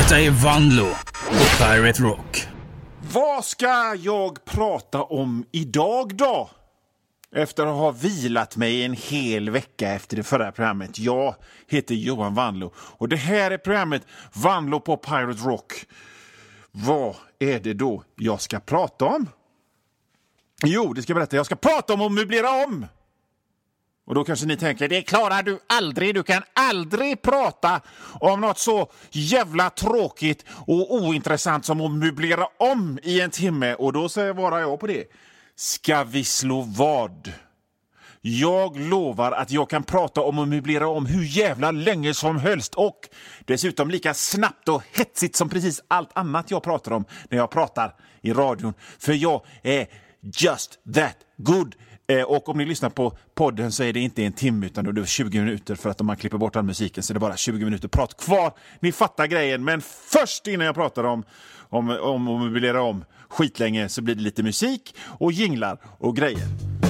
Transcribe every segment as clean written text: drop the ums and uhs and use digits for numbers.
Detta är Vanlo på Pirate Rock. Vad ska jag prata om idag då? Efter att ha vilat mig en hel vecka efter det förra programmet. Jag heter Johan Vanlo och det här är programmet Vanlo på Pirate Rock. Vad är det då jag ska prata om? Jo, det ska jag berätta. Jag ska prata om att möblera om. Och då kanske ni tänker, det klarar du aldrig. Du kan aldrig prata om något så jävla tråkigt och ointressant som att möblera om i en timme. Och då svarar jag på det. Ska vi slå vad? Jag lovar att jag kan prata om att möblera om hur jävla länge som helst. Och dessutom lika snabbt och hetsigt som precis allt annat jag pratar om när jag pratar i radion. För jag är just that good. Och om ni lyssnar på podden så är det inte en timme utan det är 20 minuter för att om man klipper bort all musiken så är det bara 20 minuter prat kvar. Ni fattar grejen, men först innan jag pratar om att möblera om skitlänge så blir det lite musik och jinglar och grejer.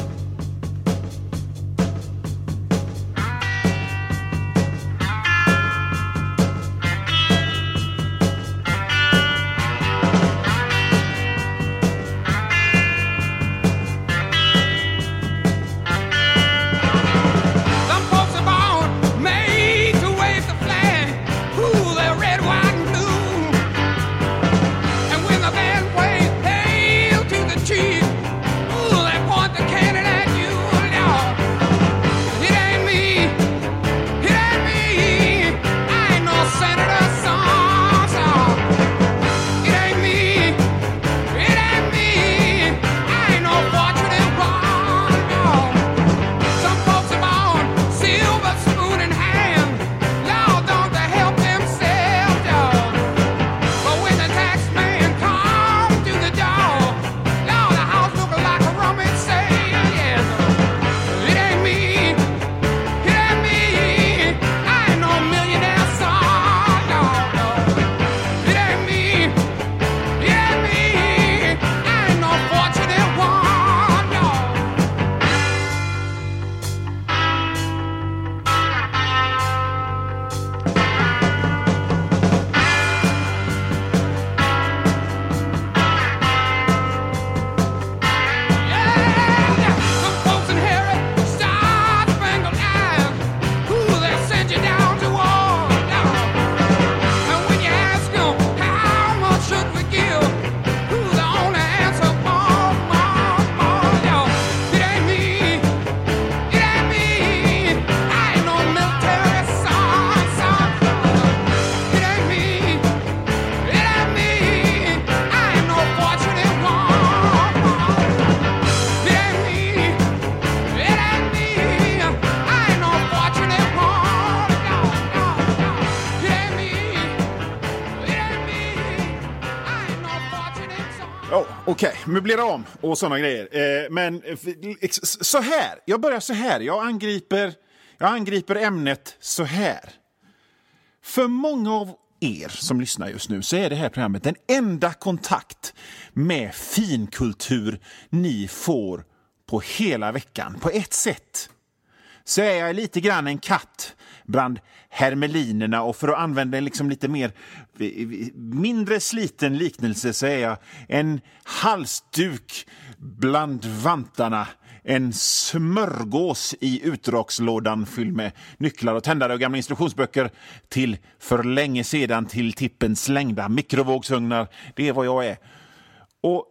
Okej, möblera om och såna grejer. Men så här, jag börjar så här. Jag angriper ämnet så här. För många av er som lyssnar just nu så är det här programmet den enda kontakt med finkultur ni får på hela veckan. På ett sätt så är jag lite grann en katt bland hermelinerna och för att använda en liksom lite mindre sliten liknelse så är jag en halsduk bland vantarna, en smörgås i utdragslådan fylld med nycklar och tändare och gamla instruktionsböcker till för länge sedan till tippen slängda mikrovågsugnar. Det är vad jag är. Och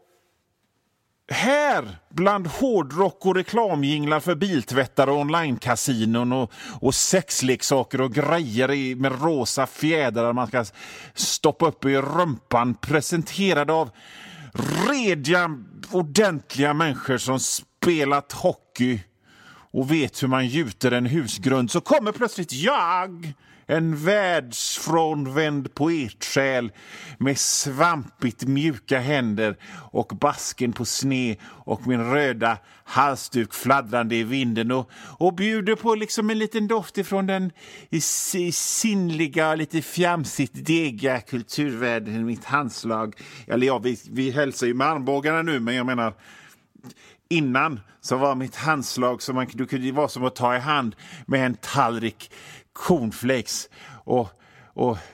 här bland hårdrock och reklamjinglar för biltvättar och online-kasinon och sexleksaker och grejer med rosa fjädrar man ska stoppa upp i rumpan, presenterade av rediga, ordentliga människor som spelat hockey och vet hur man gjuter en husgrund, så kommer plötsligt jag, en världsfrånvänd poetsjäl med svampigt mjuka händer och basken på sne och min röda halsduk fladdrande i vinden och bjuder på liksom en liten doft ifrån den sinnliga, lite fjamsigt degiga kulturvärlden i mitt handslag. Eller ja, vi hälsar ju med armbågarna nu, men jag menar innan så var mitt handslag som du kunde vara som att ta i hand med en tallrik cornflakes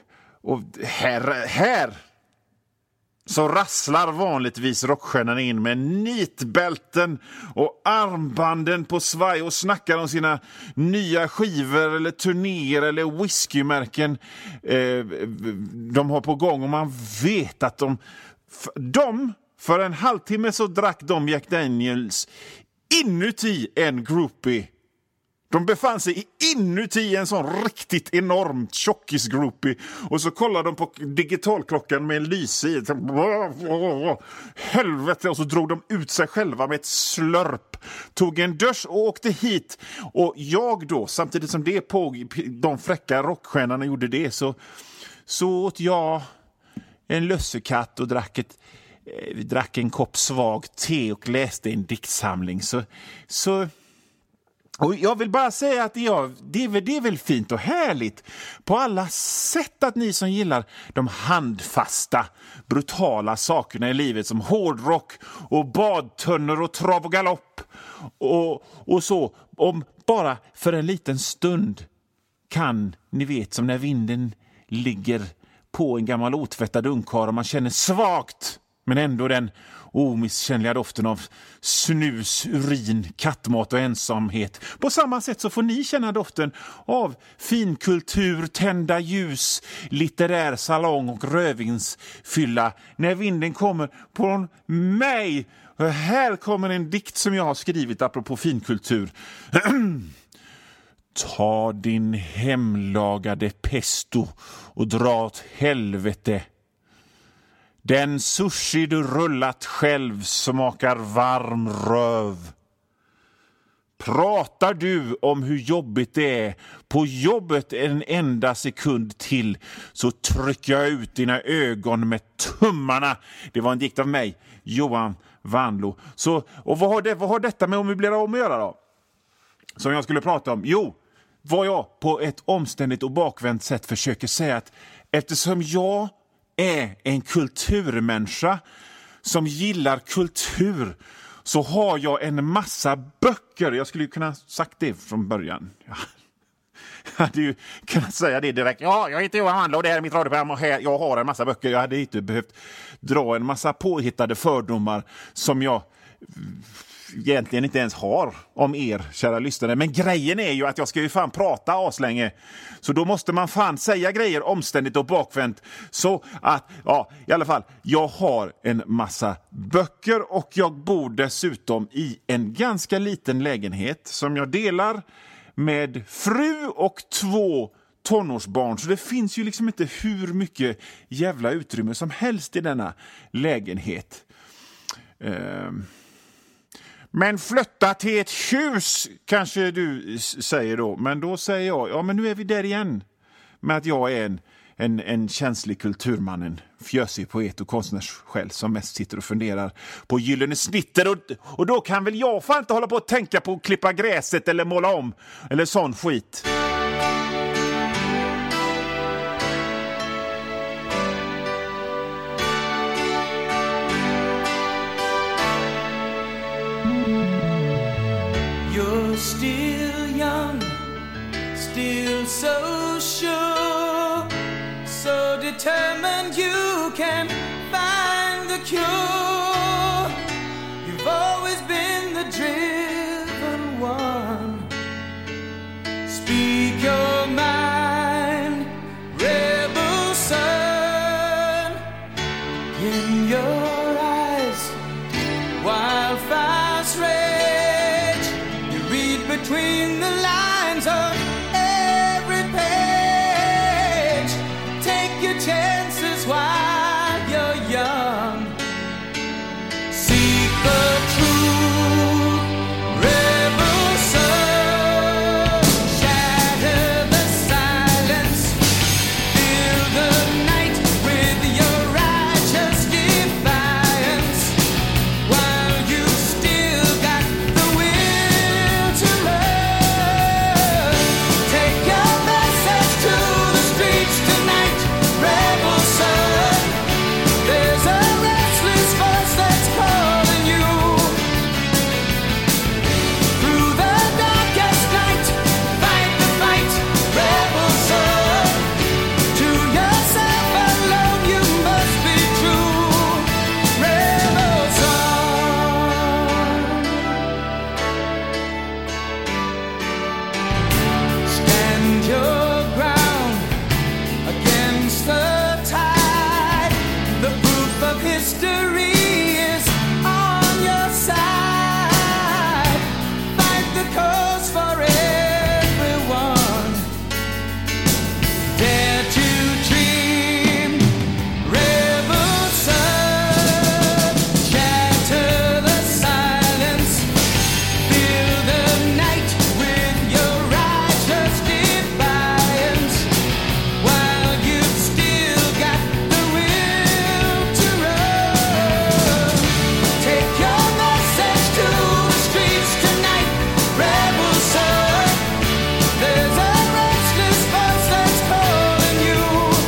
Och här så rasslar vanligtvis rockstjärnan in med nitbälten och armbanden på svaj och snackar om sina nya skivor eller turnéer eller whiskymärken de har på gång. Och man vet att de för en halvtimme så drack de Jack Daniels inuti en groupie. De befann sig inuti en sån riktigt enormt tjockis-groupie. Och så kollade de på digitalklockan med en lyse i. Helvete! Och så drog de ut sig själva med ett slörp. Tog en dusch och åkte hit. Och jag då, samtidigt som det de fräcka rockstjärnorna gjorde det, så åt jag en lussekatt och drack en kopp svag te och läste en diktsamling. Så och jag vill bara säga att det är väl fint och härligt på alla sätt att ni som gillar de handfasta, brutala sakerna i livet som hårdrock och badtunnor och trav och galopp och så, om bara för en liten stund kan, ni vet, som när vinden ligger på en gammal otvättad ungkar och man känner svagt men ändå den omisskännliga doften av snus, urin, kattmat och ensamhet. På samma sätt så får ni känna doften av finkultur, tända ljus, litterär salong och rövinsfylla när vinden kommer på mig. Och här kommer en dikt som jag har skrivit apropå finkultur. Ta din hemlagade pesto och dra åt helvete. Den sushi du rullat själv smakar varm röv. Pratar du om hur jobbigt det är på jobbet en enda sekund till så trycker jag ut dina ögon med tummarna. Det var en dikt av mig, Johan Vanlo. Och vad har detta med att möblera om att göra då? Som jag skulle prata om. Jo, vad jag på ett omständigt och bakvänt sätt försöker säga att eftersom jag är en kulturmänniska som gillar kultur så har jag en massa böcker. Jag skulle ju kunna sagt det från början. Jag hade ju kunnat säga det direkt. Ja, jag heter Johan Vanlo och det här är mitt radioprogram och jag har en massa böcker. Jag hade inte behövt dra en massa påhittade fördomar som jag egentligen inte ens har om er, kära lyssnare. Men grejen är ju att jag ska ju fan prata aslänge. Så då måste man fan säga grejer omständigt och bakvänt. Så att, ja, i alla fall, jag har en massa böcker och jag bor dessutom i en ganska liten lägenhet som jag delar med fru och 2 tonårsbarn. Så det finns ju liksom inte hur mycket jävla utrymme som helst i denna lägenhet. Men flytta till ett hus, kanske du säger då. Men då säger jag, ja men nu är vi där igen. Med att jag är en känslig kulturman, en fjösig poet och konstnärssjäl som mest sitter och funderar på gyllene snitter. Och då kan väl jag fan inte hålla på att tänka på att klippa gräset eller måla om eller sån skit. Still young, still so sure, so determined you can find the cure. You've always been the driven one. Speak your mind, rebel son. In your eyes, wildfires rage. Between the lines on every page, take your chances while you're young. Seek the truth, rebel son. Shatter the silence, fill the night with your righteous defiance. While you still got the will to love. victory is on your side. Fight the cause for everyone. Dare to dream, rebel son. Shatter the silence, fill the night with your righteous defiance. While you've still got the will to run, take your message to the streets tonight, rebel son. There's a restless voice that's calling you.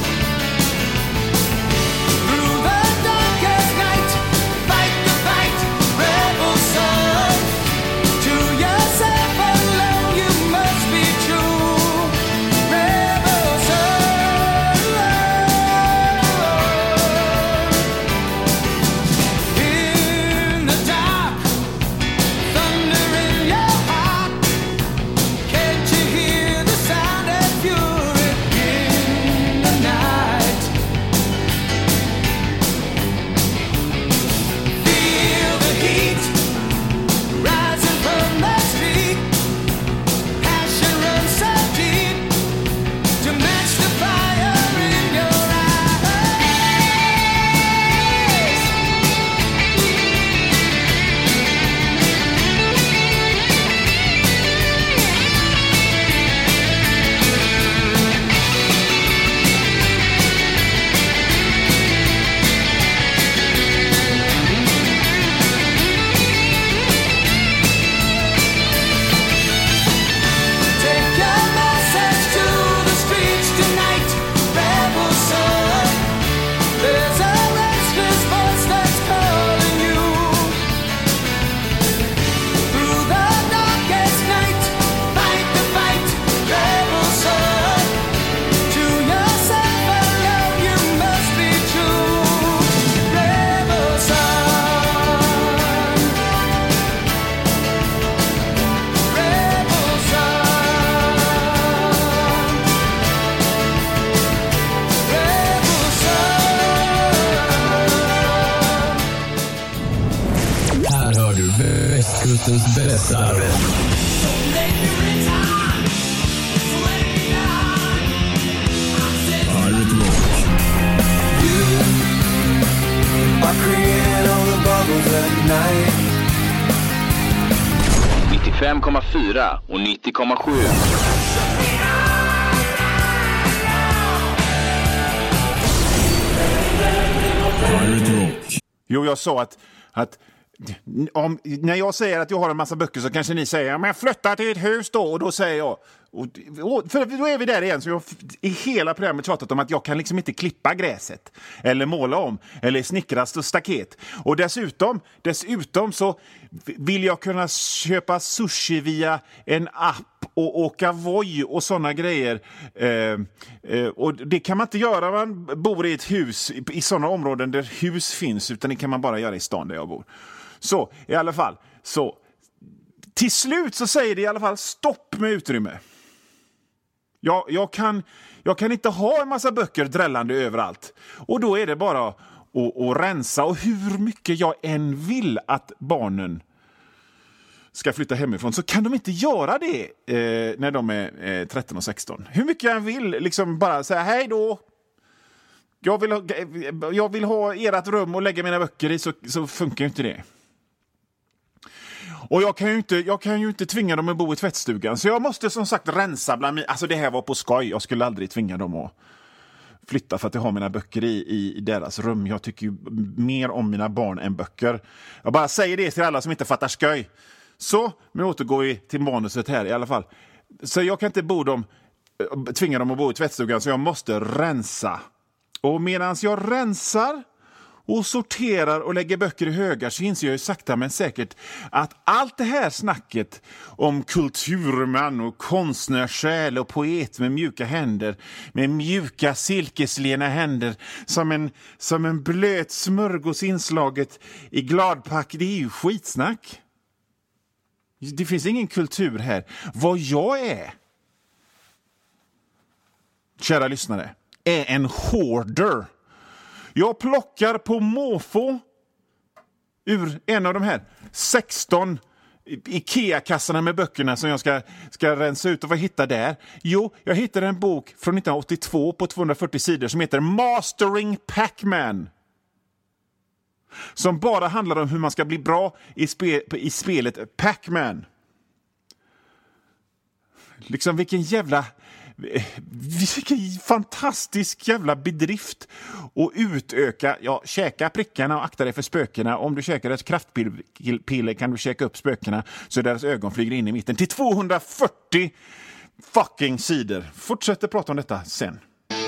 Through the darkest night, fight the fight, rebel son. To yourself alone you must be true, rebel son. In the dark, thunder in your heart. Can't you hear the sound of fury in the night? Feel the heat rising from the street. Passion runs so deep to match the fire in your eyes. Take your message to the streets tonight, rebel son. There's a restless voice that's calling you. Through the darkest night, fight the fight, rebel son. To yourself alone you must be true, rebel son. Rebel son. Rebel son. Här hör du västkustens bästa. Pirate Rock. I create all the bubbles at night. 95,4 och 90,7. Pirate Rock. Jo, jag sa att när jag säger att jag har en massa böcker så kanske ni säger men flytta till ett hus då, och då säger jag för då är vi där igen, så jag i hela programmet tjatat om att jag kan liksom inte klippa gräset eller måla om eller snickra staket, och dessutom så vill jag kunna köpa sushi via en app och åka Voi och såna grejer, och det kan man inte göra man bor i ett hus i såna områden där hus finns, utan det kan man bara göra i stan där jag bor. Så i alla fall, så till slut så säger det i alla fall stopp med utrymme. Jag kan inte ha en massa böcker drällande överallt. Och då är det bara att rensa. Och hur mycket jag än vill att barnen ska flytta hemifrån så kan de inte göra det när de är 13 och 16. Hur mycket jag vill liksom bara säga hej då. Jag vill ha ert rum och lägga mina böcker i, så funkar ju inte det. Och jag kan ju inte tvinga dem att bo i tvättstugan. Så jag måste som sagt rensa bland alltså det här var på skoj. Jag skulle aldrig tvinga dem att flytta för att jag har mina böcker i deras rum. Jag tycker ju mer om mina barn än böcker. Jag bara säger det till alla som inte fattar skoj. Så, nu återgår vi till manuset här i alla fall. Så jag kan inte tvinga dem att bo i tvättstugan, så jag måste rensa. Och medan jag rensar och sorterar och lägger böcker i högar så inser jag ju sakta men säkert att allt det här snacket om kulturman och konstnärssjäl och poet med mjuka händer, med mjuka silkeslena händer, som en blöt smörgås inslaget i gladpack, det är ju skitsnack. Det finns ingen kultur här. Vad jag är, kära lyssnare, är en hoarder. Jag plockar på måfå ur en av de här 16 Ikea-kassarna med böckerna som jag ska rensa ut. Och vad hittar där? Jo, jag hittade en bok från 1982 på 240 sidor som heter Mastering Pac-Man. Som bara handlar om hur man ska bli bra i spelet Pac-Man. Liksom vilken fantastisk jävla bedrift att utöka, käka prickarna och akta dig för spökena. Om du käkar ett kraftpiller kan du käka upp spökena så deras ögon flyger in i mitten till 240 fucking sidor. Fortsätter prata om detta sen.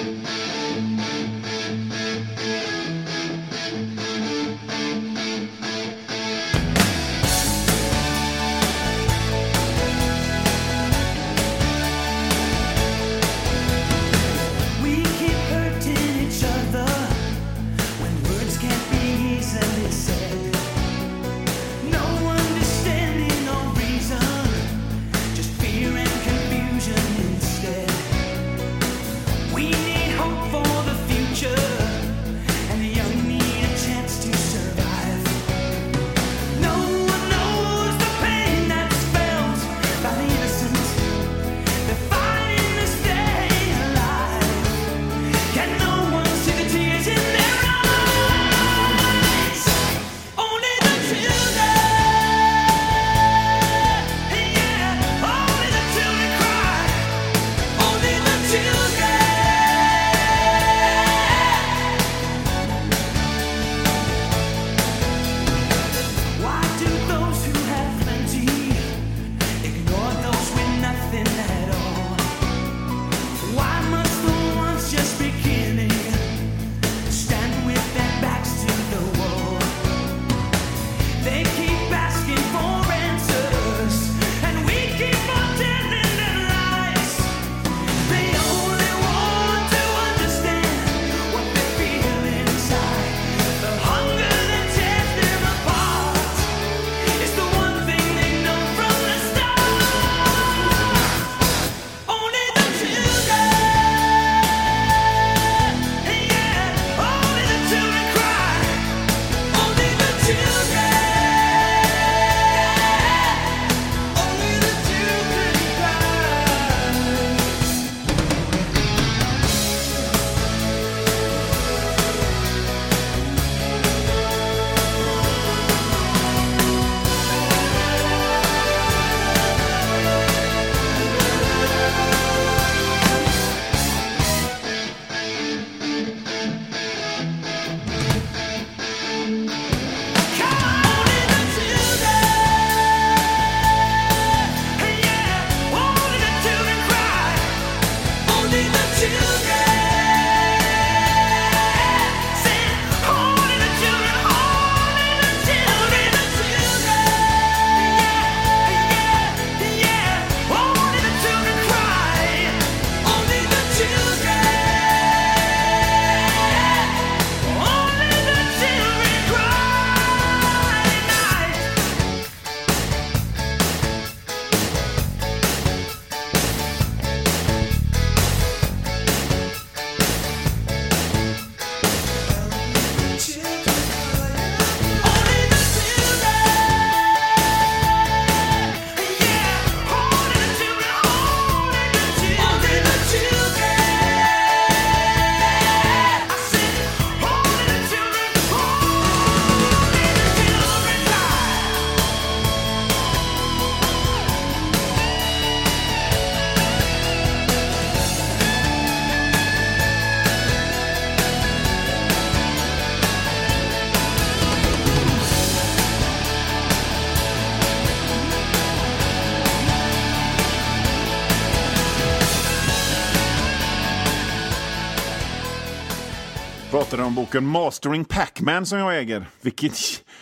Pratade om boken Mastering Pac-Man som jag äger. Vilket...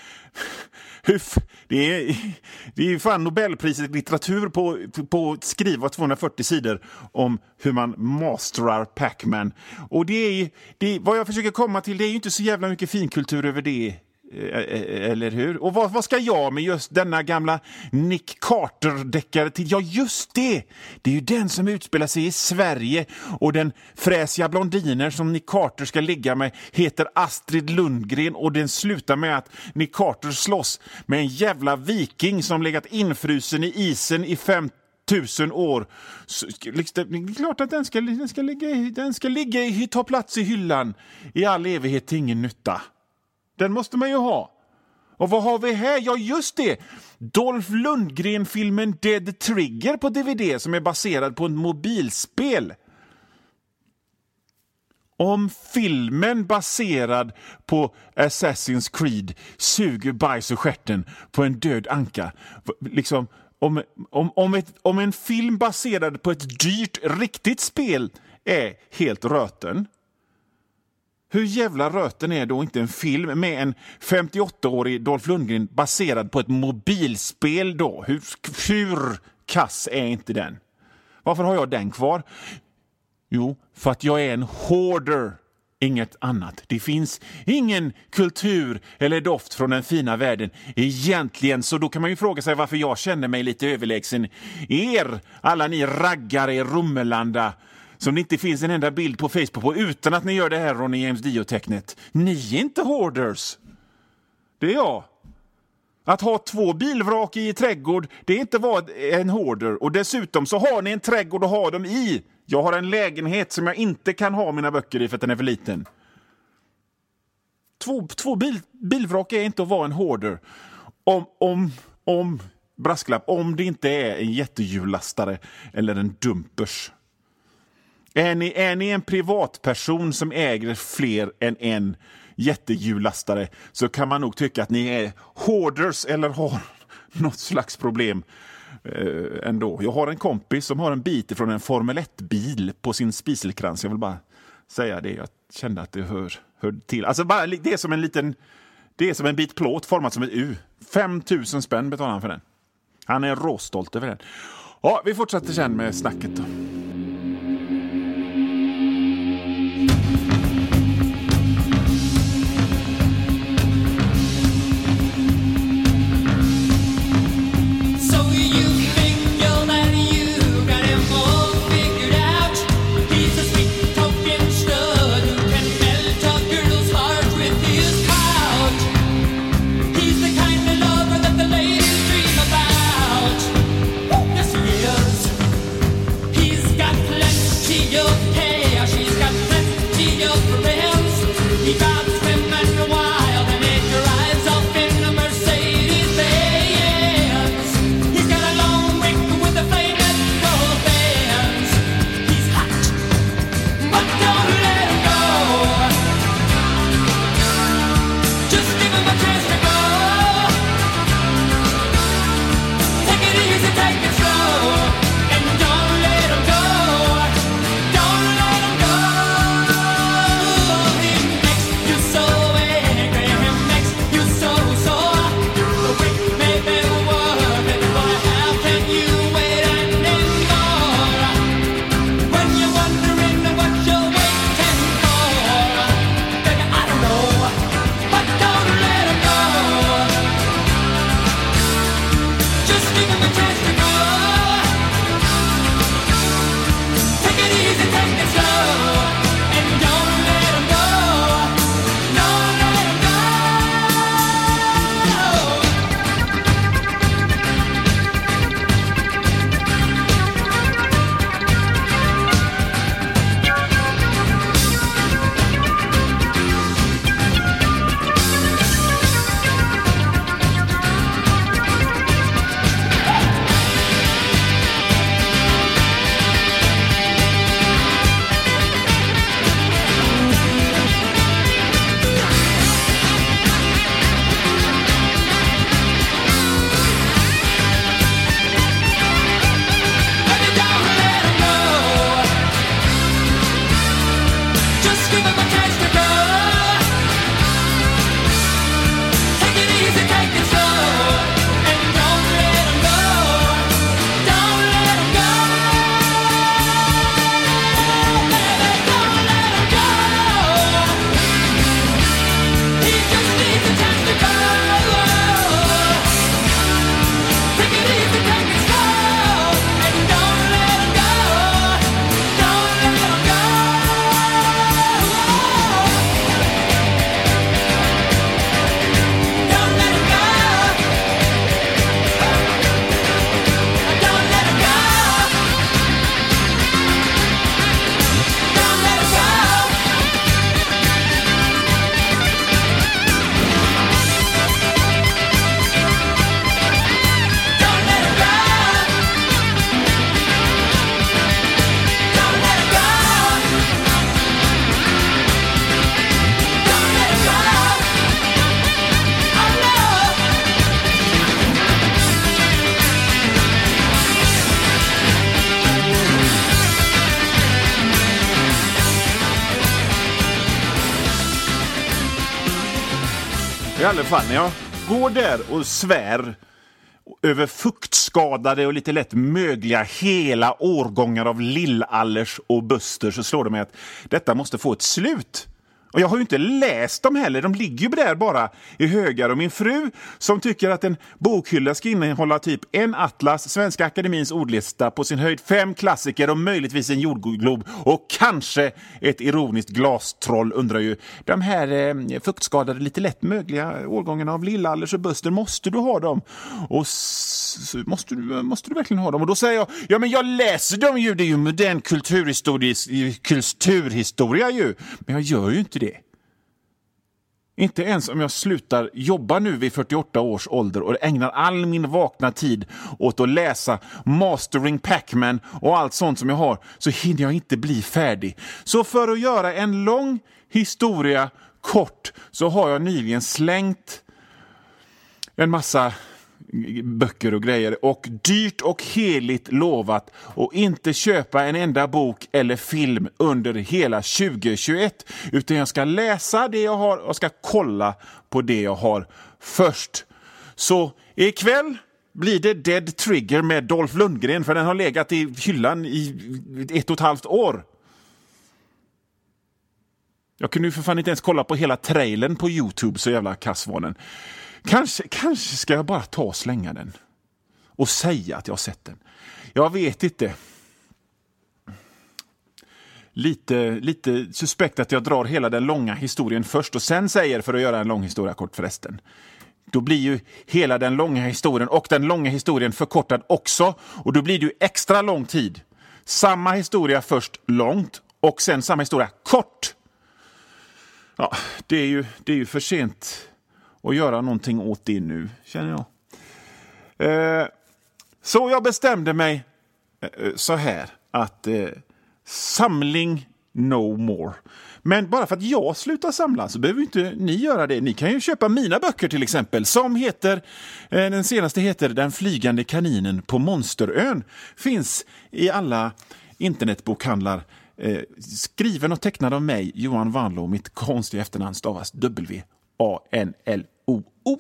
Det är ju fan Nobelpriset i litteratur på att skriva 240 sidor om hur man masterar Pac-Man. Och det är vad jag försöker komma till, det är ju inte så jävla mycket finkultur över det Eller hur? Och vad ska jag med just denna gamla Nick Carter-deckare till? Ja, just det! Det är ju den som utspelar sig i Sverige och den fräsiga blondiner som Nick Carter ska ligga med heter Astrid Lundgren och den slutar med att Nick Carter slåss med en jävla viking som legat infrusen i isen i 5000 år. Så, det är klart att den ska ligga ta plats i hyllan i all evighet till ingen nytta. Den måste man ju ha. Och vad har vi här? Ja, just det. Dolph Lundgren-filmen Dead Trigger på DVD som är baserad på ett mobilspel. Om filmen baserad på Assassin's Creed suger bajs och stjärten på en död anka. Liksom, om en film baserad på ett dyrt, riktigt spel är helt röten. Hur jävla röten är då inte en film med en 58-årig Dolph Lundgren baserad på ett mobilspel då? Hur kass är inte den? Varför har jag den kvar? Jo, för att jag är en hoarder. Inget annat. Det finns ingen kultur eller doft från den fina världen egentligen, så då kan man ju fråga sig varför jag känner mig lite överlägsen alla ni raggare i Rummelanda som det inte finns en enda bild på Facebook på utan att ni gör det här Ronny James Dio-tecknet. Ni är inte hoarders. Det är jag. Att ha 2 bilvrak i trädgård, det är inte vara en hoarder. Och dessutom så har ni en trädgård att ha dem i. Jag har en lägenhet som jag inte kan ha mina böcker i för att den är för liten. 2 bilvrak är inte att vara en hoarder. Brasklapp, om det inte är en jättehjullastare eller en dumpers. Är ni en privatperson som äger fler än en jättehjullastare så kan man nog tycka att ni är hoarders eller har något slags problem ändå. Jag har en kompis som har en bit från en Formel 1-bil på sin spiselkrans. Jag vill bara säga det. Jag kände att det hör till. Alltså bara, det är som en bit plåt format som ett U. 5000 spänn betalar han för den. Han är råstolt över den. Ja, vi fortsätter sen med snacket då. He's I alla fall, när jag går där och svär över fuktskadade och lite lätt mögliga hela årgångar av Lill-Allers och Buster, så slår det mig att detta måste få ett slut. Och jag har ju inte läst dem heller, de ligger ju där bara i högar. Och min fru, som tycker att en bokhylla ska innehålla typ en atlas, Svenska Akademins ordlista, på sin höjd 5 klassiker och möjligtvis en jordglob och kanske ett ironiskt glastroll, undrar ju, de här fuktskadade lite lätt mögliga årgångarna av Lill-Allers och Buster, måste du ha dem? Och måste du verkligen ha dem? Och då säger jag, ja men jag läser dem ju, det är ju modern kulturhistoria ju, men jag gör ju inte det. Inte ens om jag slutar jobba nu vid 48 års ålder och ägnar all min vakna tid åt att läsa Mastering Pac-Man och allt sånt som jag har, så hinner jag inte bli färdig. Så för att göra en lång historia kort, så har jag nyligen slängt en massa böcker och grejer och dyrt och heligt lovat att inte köpa en enda bok eller film under hela 2021, utan jag ska läsa det jag har och ska kolla på det jag har först. Så ikväll blir det Dead Trigger med Dolph Lundgren, för den har legat i hyllan i 1,5 år. Jag kunde ju för fan inte ens kolla på hela trailern på YouTube, så jävla kassvanen. Kanske ska jag bara ta och slänga den och säga att jag har sett den. Jag vet inte. Lite suspekt att jag drar hela den långa historien först och sen säger, för att göra en lång historia kort förresten. Då blir ju hela den långa historien och den långa historien förkortad också, och då blir det ju extra lång tid. Samma historia först långt och sen samma historia kort. Ja, det är ju för sent och göra någonting åt det nu, känner jag. Så jag bestämde mig så här att samling no more. Men bara för att jag slutar samla så behöver inte ni göra det. Ni kan ju köpa mina böcker till exempel, som heter, den senaste heter Den flygande kaninen på Monsterön. Finns i alla internetbokhandlar. Skriven och tecknad av mig, Johan Vanlo. Mitt konstiga efternamn stavas W-A-N-L-O-O.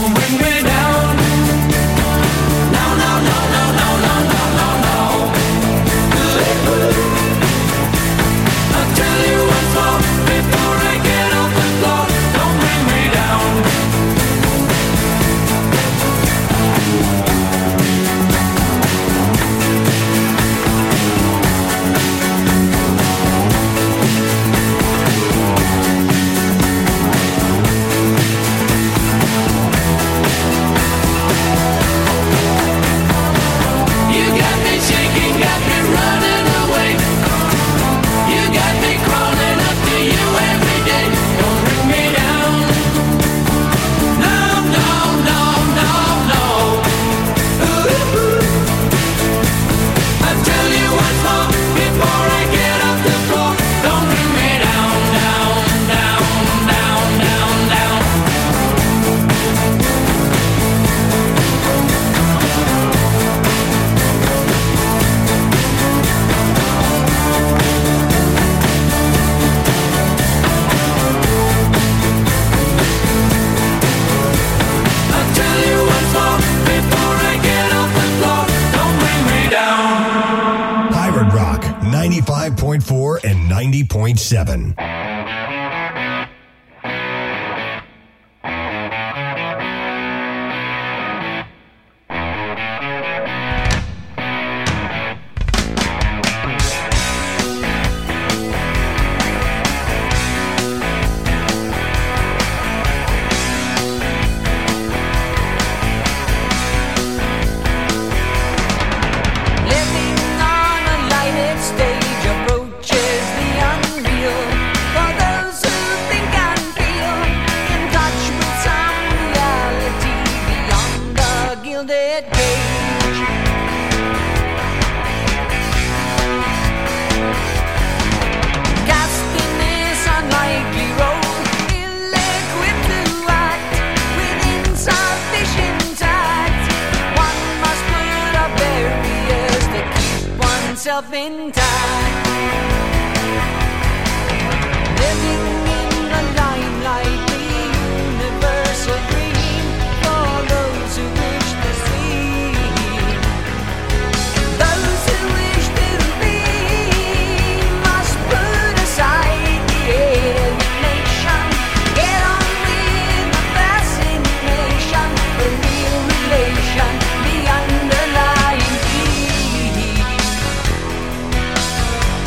Don't bring me down. No, no, no, no, no, no, no, no, no. I'll tell you once more before I get off the floor. Don't bring me down. You got me shaking, got me running away. You got me crawling up to you every day. Don't bring me down. No, no, no, no, no. Ooh. I'll tell you once more before I get off the floor. Don't bring me down, down, down, down, down, down. I'll tell you once more before I get off the floor. Don't bring me down. Pirate Rock 95.4 and 90.7. Living on a lighted stage approaches the unreal. For those who think and feel in touch with some reality beyond the gilded cage. Cast in this unlikely role, ill-equipped to act with insufficient tact. One must put up barriers to keep oneself intact. Living in the limelight, the universal dream for those who wish to see. Those who wish to be must put aside the alienation. Get on with the fascination, the real relation, the underlying key.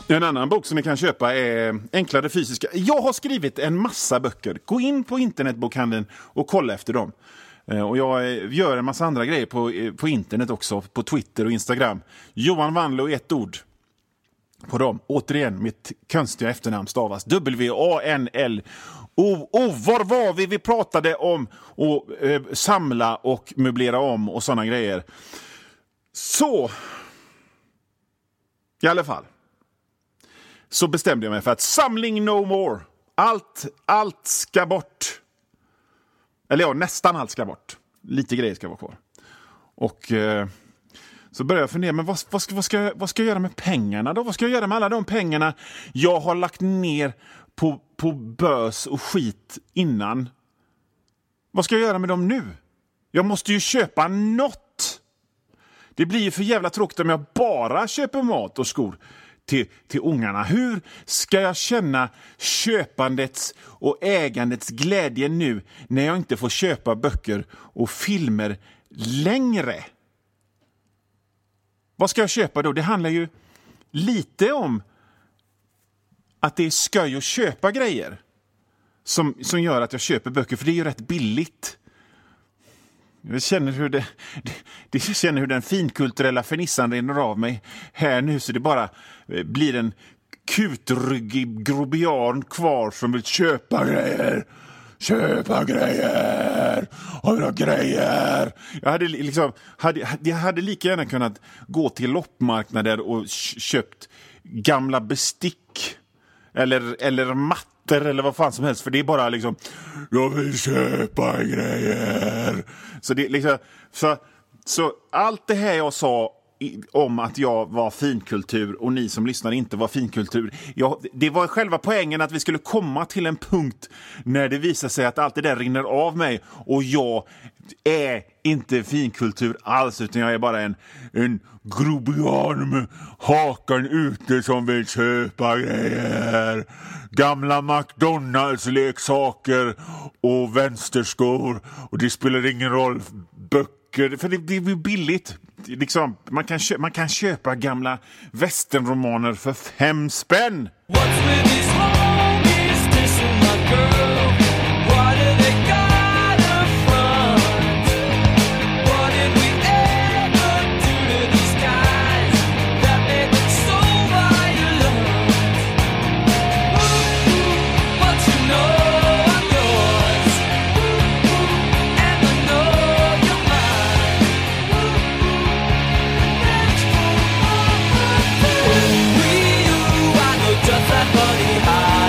En annan bok som ni kan köpa är Enklare fysiska. Jag har skrivit en massa böcker. Gå in på internetbokhandeln och kolla efter dem. Och jag gör en massa andra grejer på internet också. På Twitter och Instagram. Johan Wanlo i ett ord på dem. Återigen, mitt konstiga efternamn stavas W-A-N-L-O. Var var vi? Vi pratade om att samla och möblera om och sådana grejer. Så, i alla fall, så bestämde jag mig för att samling no more. Allt ska bort. Eller ja, nästan allt ska bort. Lite grejer ska vara kvar. Och så började jag fundera, men vad ska jag göra med pengarna då? Vad ska jag göra med alla de pengarna jag har lagt ner på bös och skit innan? Vad ska jag göra med dem nu? Jag måste ju köpa något. Det blir ju för jävla tråkigt om jag bara köper mat och skor till ungarna. Hur ska jag känna köpandets och ägandets glädje nu när jag inte får köpa böcker och filmer längre? Vad ska jag köpa då? Det handlar ju lite om att det är skoj att köpa grejer som gör att jag köper böcker, för det är ju rätt billigt. Jag känner hur den finkulturella fernissan rinner av mig här nu, så det bara blir en kutryggig grobian kvar som vill köpa grejer. Har vi några grejer? Jag hade lika gärna kunnat gå till loppmarknader och köpt gamla bestick eller mattor eller vad fan som helst, för det är bara liksom, jag vill köpa grejer. Så det liksom, så allt det här jag sa om att jag var finkultur och ni som lyssnar inte var finkultur, det var själva poängen, att vi skulle komma till en punkt när det visar sig att allt det där rinner av mig och jag är inte finkultur alls, utan jag är bara en grobian med hakan ute som vill köpa grejer. Gamla McDonalds-leksaker och vänsterskor, och det spelar ingen roll, böcker, för det blir billigt. Liksom, man kan köpa gamla västernromaner för 5 spänn. What's with these homies dissing my girl? What do they got her from? What did we ever do to these guys that made them so violent? But you know I'm yours, and I know you're mine. We, you, I know just that funny how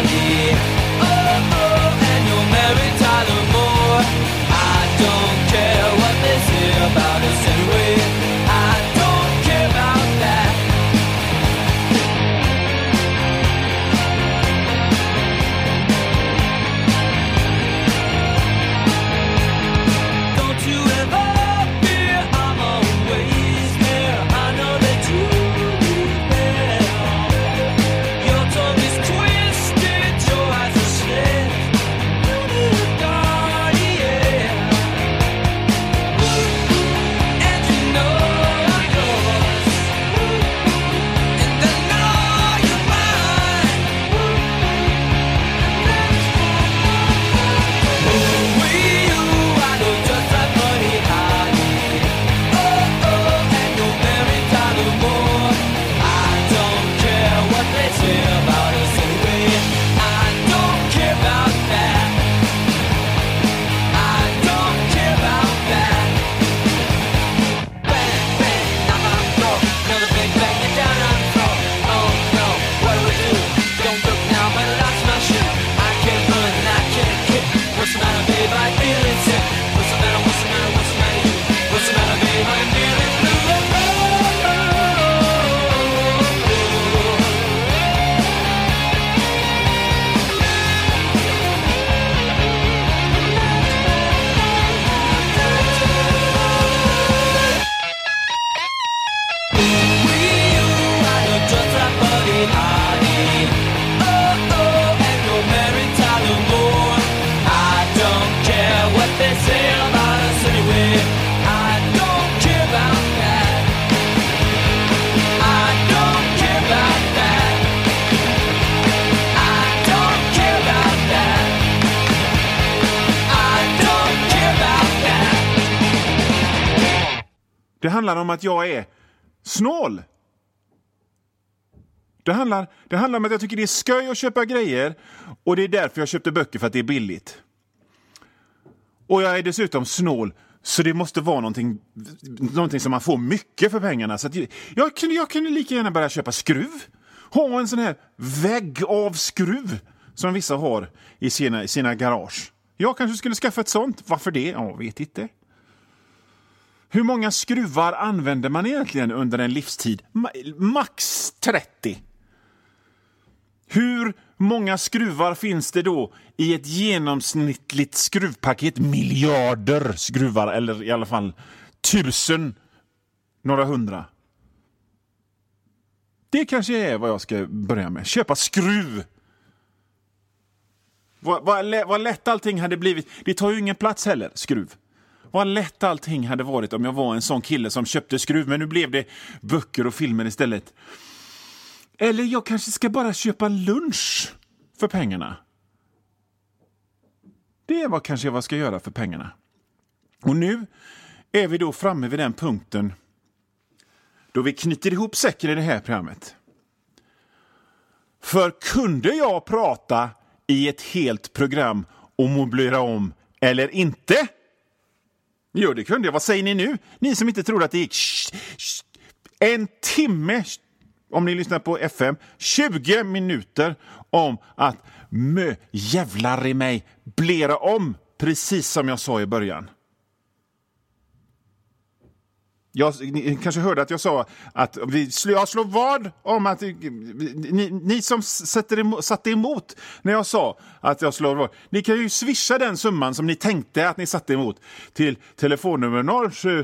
Det handlar om att jag är snål. Det handlar om att jag tycker det är skoj att köpa grejer. Och det är därför jag köpte böcker, för att det är billigt. Och jag är dessutom snål. Så det måste vara någonting som man får mycket för pengarna. Så att jag kunde lika gärna börja köpa skruv. Ha en sån här vägg av skruv som vissa har i sina garage. Jag kanske skulle skaffa ett sånt. Varför det? Jag vet inte. Hur många skruvar använder man egentligen under en livstid? Max 30. Hur många skruvar finns det då i ett genomsnittligt skruvpaket? Miljarder skruvar, eller i alla fall 1000, några hundra. Det kanske är vad jag ska börja med. Köpa skruv. Vad lätt allting hade blivit. Det tar ju ingen plats heller, skruv. Vad lätt allting hade varit om jag var en sån kille som köpte skruv. Men nu blev det böcker och filmer istället. Eller jag kanske ska bara köpa lunch för pengarna. Det är vad kanske jag ska göra för pengarna. Och nu är vi då framme vid den punkten då vi knyter ihop säcken i det här programmet. För kunde jag prata i ett helt program och möblera om eller inte? Jo, det kunde jag. Vad säger ni nu? Ni som inte tror att det gick en timme, om ni lyssnar på FM, 20 minuter om att jävlar i mig blera om, precis som jag sa i början. Ni kanske hörde att jag sa att jag slår vad om att ni som satte emot när jag sa att jag slår vad. Ni kan ju swisha den summan som ni tänkte att ni satte emot till telefonnummer 07.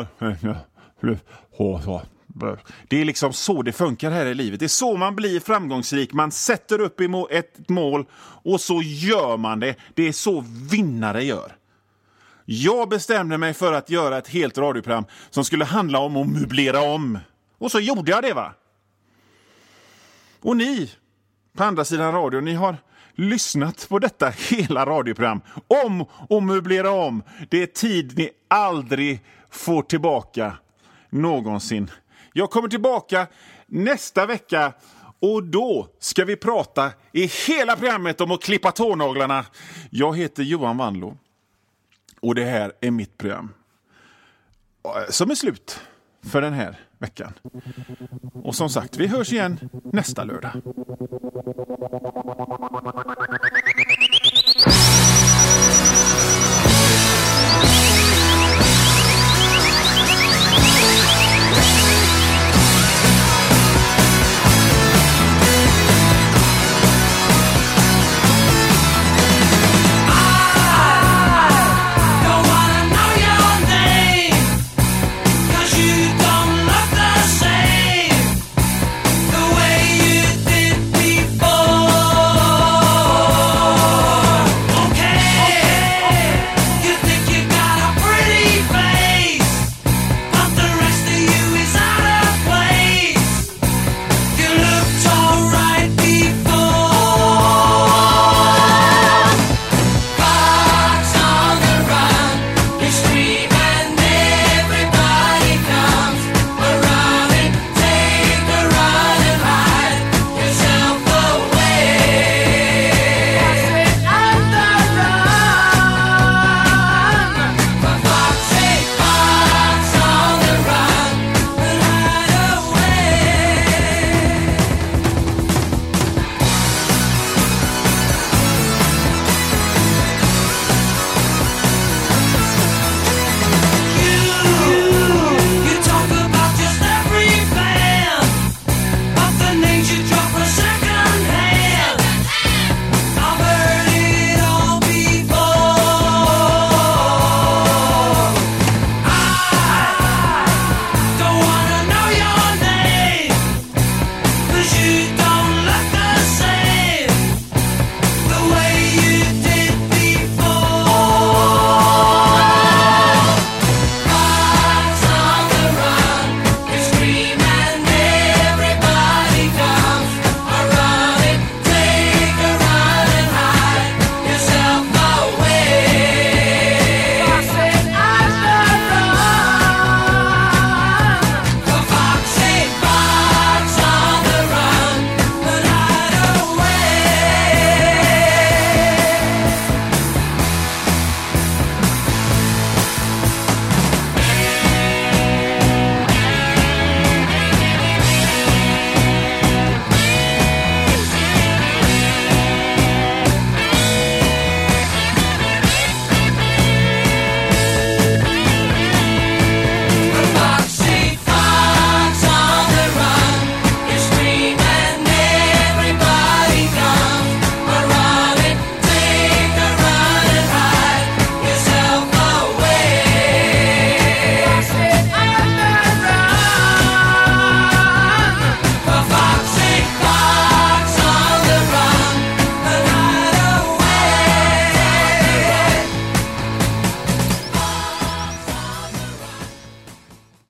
Det är liksom så det funkar här i livet. Det är så man blir framgångsrik. Man sätter upp ett mål och så gör man det. Det är så vinnare gör. Jag bestämde mig för att göra ett helt radioprogram som skulle handla om att möblera om. Och så gjorde jag det, va? Och ni, på andra sidan radio, ni har lyssnat på detta hela radioprogram om att möblera om. Det är tid ni aldrig får tillbaka någonsin. Jag kommer tillbaka nästa vecka och då ska vi prata i hela programmet om att klippa tånaglarna. Jag heter Johan Wanlo. Och det här är mitt program som är slut för den här veckan. Och som sagt, vi hörs igen nästa lördag.